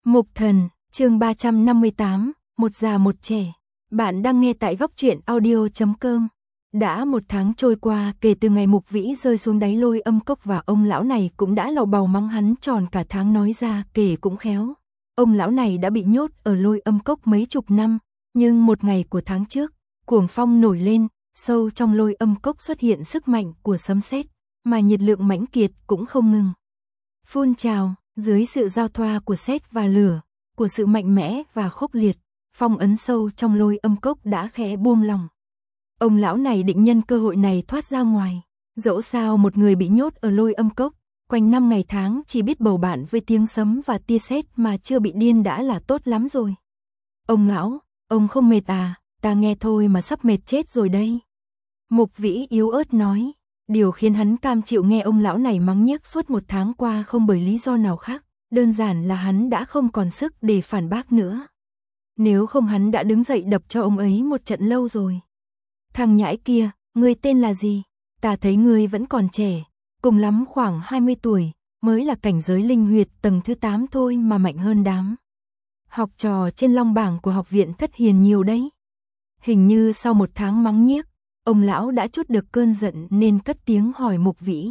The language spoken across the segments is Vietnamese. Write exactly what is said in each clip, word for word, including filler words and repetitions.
Mục Thần, chương ba trăm năm mươi tám, một già một trẻ. Bạn đang nghe tại góc truyện audio chấm com. Đã một tháng trôi qua kể từ ngày Mục Vĩ rơi xuống đáy Lôi Âm Cốc và ông lão này cũng đã lầu bầu mắng hắn tròn cả tháng, nói ra kể cũng khéo. Ông lão này đã bị nhốt ở Lôi Âm Cốc mấy chục năm, nhưng một ngày của tháng trước, cuồng phong nổi lên, sâu trong Lôi Âm Cốc xuất hiện sức mạnh của sấm sét, mà nhiệt lượng mãnh kiệt cũng không ngừng phun trào. Dưới sự giao thoa của sét và lửa, của sự mạnh mẽ và khốc liệt, phong ấn sâu trong Lôi Âm Cốc đã khẽ buông lỏng. Ông lão này định nhân cơ hội này thoát ra ngoài. Dẫu sao một người bị nhốt ở Lôi Âm Cốc, quanh năm ngày tháng chỉ biết bầu bạn với tiếng sấm và tia sét mà chưa bị điên đã là tốt lắm rồi. Ông lão, ông không mệt à? Ta nghe thôi mà sắp mệt chết rồi đây. Mục Vĩ yếu ớt nói. Điều khiến hắn cam chịu nghe ông lão này mắng nhiếc suốt một tháng qua không bởi lý do nào khác, đơn giản là hắn đã không còn sức để phản bác nữa. Nếu không hắn đã đứng dậy đập cho ông ấy một trận lâu rồi. Thằng nhãi kia, ngươi tên là gì? Ta thấy ngươi vẫn còn trẻ, cùng lắm khoảng hai mươi tuổi, mới là cảnh giới linh huyệt tầng thứ tám thôi mà mạnh hơn đám học trò trên long bảng của học viện Thất Hiền nhiều đấy. Hình như sau một tháng mắng nhiếc, ông lão đã trút được cơn giận nên cất tiếng hỏi Mục Vĩ.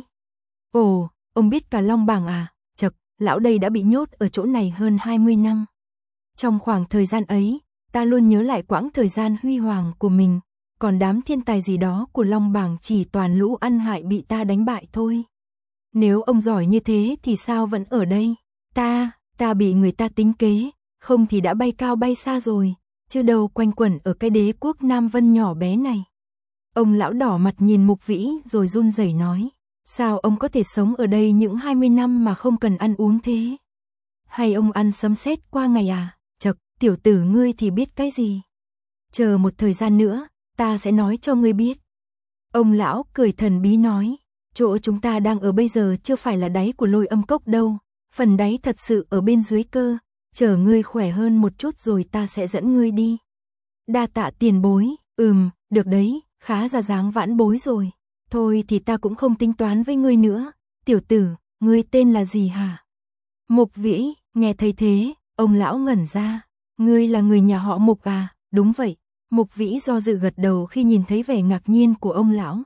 Ồ, ông biết cả long bảng à? Chậc, lão đây đã bị nhốt ở chỗ này hơn hai mươi năm. Trong khoảng thời gian ấy, ta luôn nhớ lại quãng thời gian huy hoàng của mình, còn đám thiên tài gì đó của long bảng chỉ toàn lũ ăn hại bị ta đánh bại thôi. Nếu ông giỏi như thế thì sao vẫn ở đây? Ta, ta bị người ta tính kế, không thì đã bay cao bay xa rồi, chứ đâu quanh quẩn ở cái đế quốc Nam Vân nhỏ bé này. Ông lão đỏ mặt nhìn Mục Vĩ rồi run rẩy nói, sao ông có thể sống ở đây những hai mươi năm mà không cần ăn uống thế? Hay ông ăn sấm sét qua ngày à? Chậc, tiểu tử ngươi thì biết cái gì? Chờ một thời gian nữa, ta sẽ nói cho ngươi biết. Ông lão cười thần bí nói, chỗ chúng ta đang ở bây giờ chưa phải là đáy của Lôi Âm Cốc đâu, phần đáy thật sự ở bên dưới cơ, chờ ngươi khỏe hơn một chút rồi ta sẽ dẫn ngươi đi. Đa tạ tiền bối. Ừm, được đấy. Khá ra dáng vãn bối rồi. Thôi thì ta cũng không tính toán với ngươi nữa. Tiểu tử, ngươi tên là gì hả? Mục Vĩ, nghe thấy thế, ông lão ngẩn ra. Ngươi là người nhà họ Mục à? Đúng vậy. Mục Vĩ do dự gật đầu khi nhìn thấy vẻ ngạc nhiên của ông lão.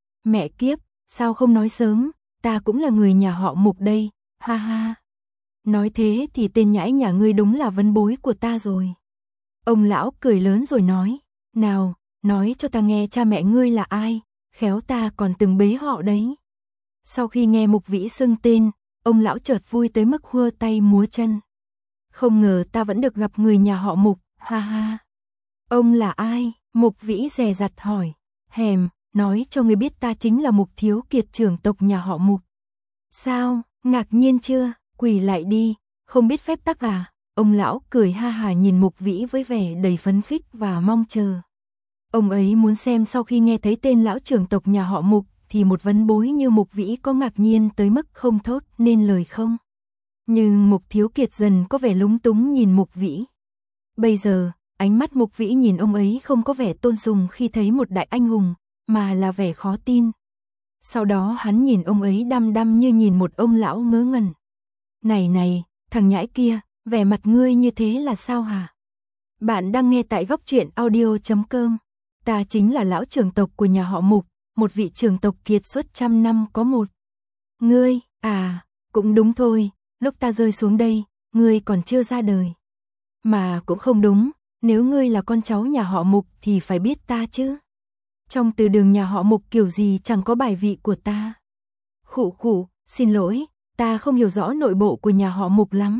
Mẹ kiếp, sao không nói sớm, ta cũng là người nhà họ Mục đây, ha ha. Nói thế thì tên nhãi nhà ngươi đúng là vân bối của ta rồi. Ông lão cười lớn rồi nói, nào, nói cho ta nghe cha mẹ ngươi là ai, khéo ta còn từng bế họ đấy. Sau khi nghe Mục Vĩ xưng tên, ông lão chợt vui tới mức hua tay múa chân. Không ngờ ta vẫn được gặp người nhà họ Mục, ha ha. Ông là ai? Mục Vĩ dè dặt hỏi. Hèm, nói cho ngươi biết ta chính là Mục Thiếu Kiệt, trưởng tộc nhà họ Mục. Sao, ngạc nhiên chưa? Quỳ lại đi, không biết phép tắc à? Ông lão cười ha hà nhìn Mục Vĩ với vẻ đầy phấn khích và mong chờ. Ông ấy muốn xem sau khi nghe thấy tên lão trưởng tộc nhà họ Mục thì một vân bối như Mục Vĩ có ngạc nhiên tới mức không thốt nên lời không. Nhưng Mục Thiếu Kiệt dần có vẻ lúng túng nhìn Mục Vĩ. Bây giờ, ánh mắt Mục Vĩ nhìn ông ấy không có vẻ tôn sùng khi thấy một đại anh hùng, mà là vẻ khó tin. Sau đó hắn nhìn ông ấy đăm đăm như nhìn một ông lão ngớ ngẩn. Này này, thằng nhãi kia, vẻ mặt ngươi như thế là sao hả? Bạn đang nghe tại góc truyện audio chấm com. Ta chính là lão trưởng tộc của nhà họ Mục, một vị trưởng tộc kiệt xuất trăm năm có một. Ngươi, à, cũng đúng thôi, lúc ta rơi xuống đây, ngươi còn chưa ra đời. Mà cũng không đúng, nếu ngươi là con cháu nhà họ Mục thì phải biết ta chứ. Trong từ đường nhà họ Mục kiểu gì chẳng có bài vị của ta. Khụ khụ, xin lỗi, ta không hiểu rõ nội bộ của nhà họ Mục lắm.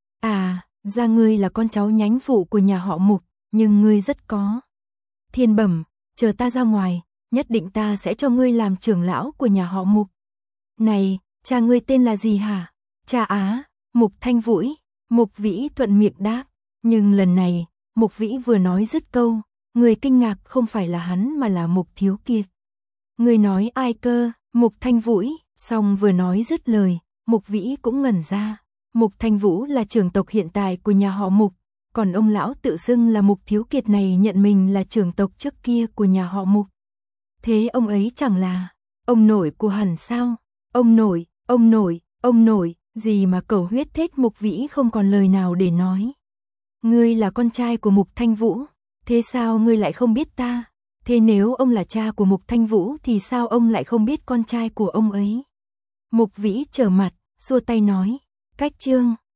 À, ra ngươi là con cháu nhánh phụ của nhà họ Mục, nhưng ngươi rất có thiên bẩm, chờ ta ra ngoài, nhất định ta sẽ cho ngươi làm trưởng lão của nhà họ Mục. Này, cha ngươi tên là gì hả? Cha á, Mục Thanh Vũ. Mục Vĩ thuận miệng đáp, nhưng lần này, Mục Vĩ vừa nói dứt câu, người kinh ngạc không phải là hắn mà là Mục Thiếu Kiệt. Người nói ai cơ? Mục Thanh Vũ. Xong vừa nói dứt lời, Mục Vĩ cũng ngẩn ra. Mục Thanh Vũ là trưởng tộc hiện tại của nhà họ Mục, còn ông lão tự xưng là Mục Thiếu Kiệt này nhận mình là trưởng tộc trước kia của nhà họ Mục. Thế ông ấy chẳng là ông nội của hẳn sao? Ông nội, ông nội, ông nội, Gì mà cẩu huyết thích, Mục Vĩ không còn lời nào để nói. Ngươi là con trai của Mục Thanh Vũ, thế sao ngươi lại không biết ta? Thế nếu ông là cha của Mục Thanh Vũ thì sao ông lại không biết con trai của ông ấy? Mục Vĩ trở mặt, xua tay nói, cách chương.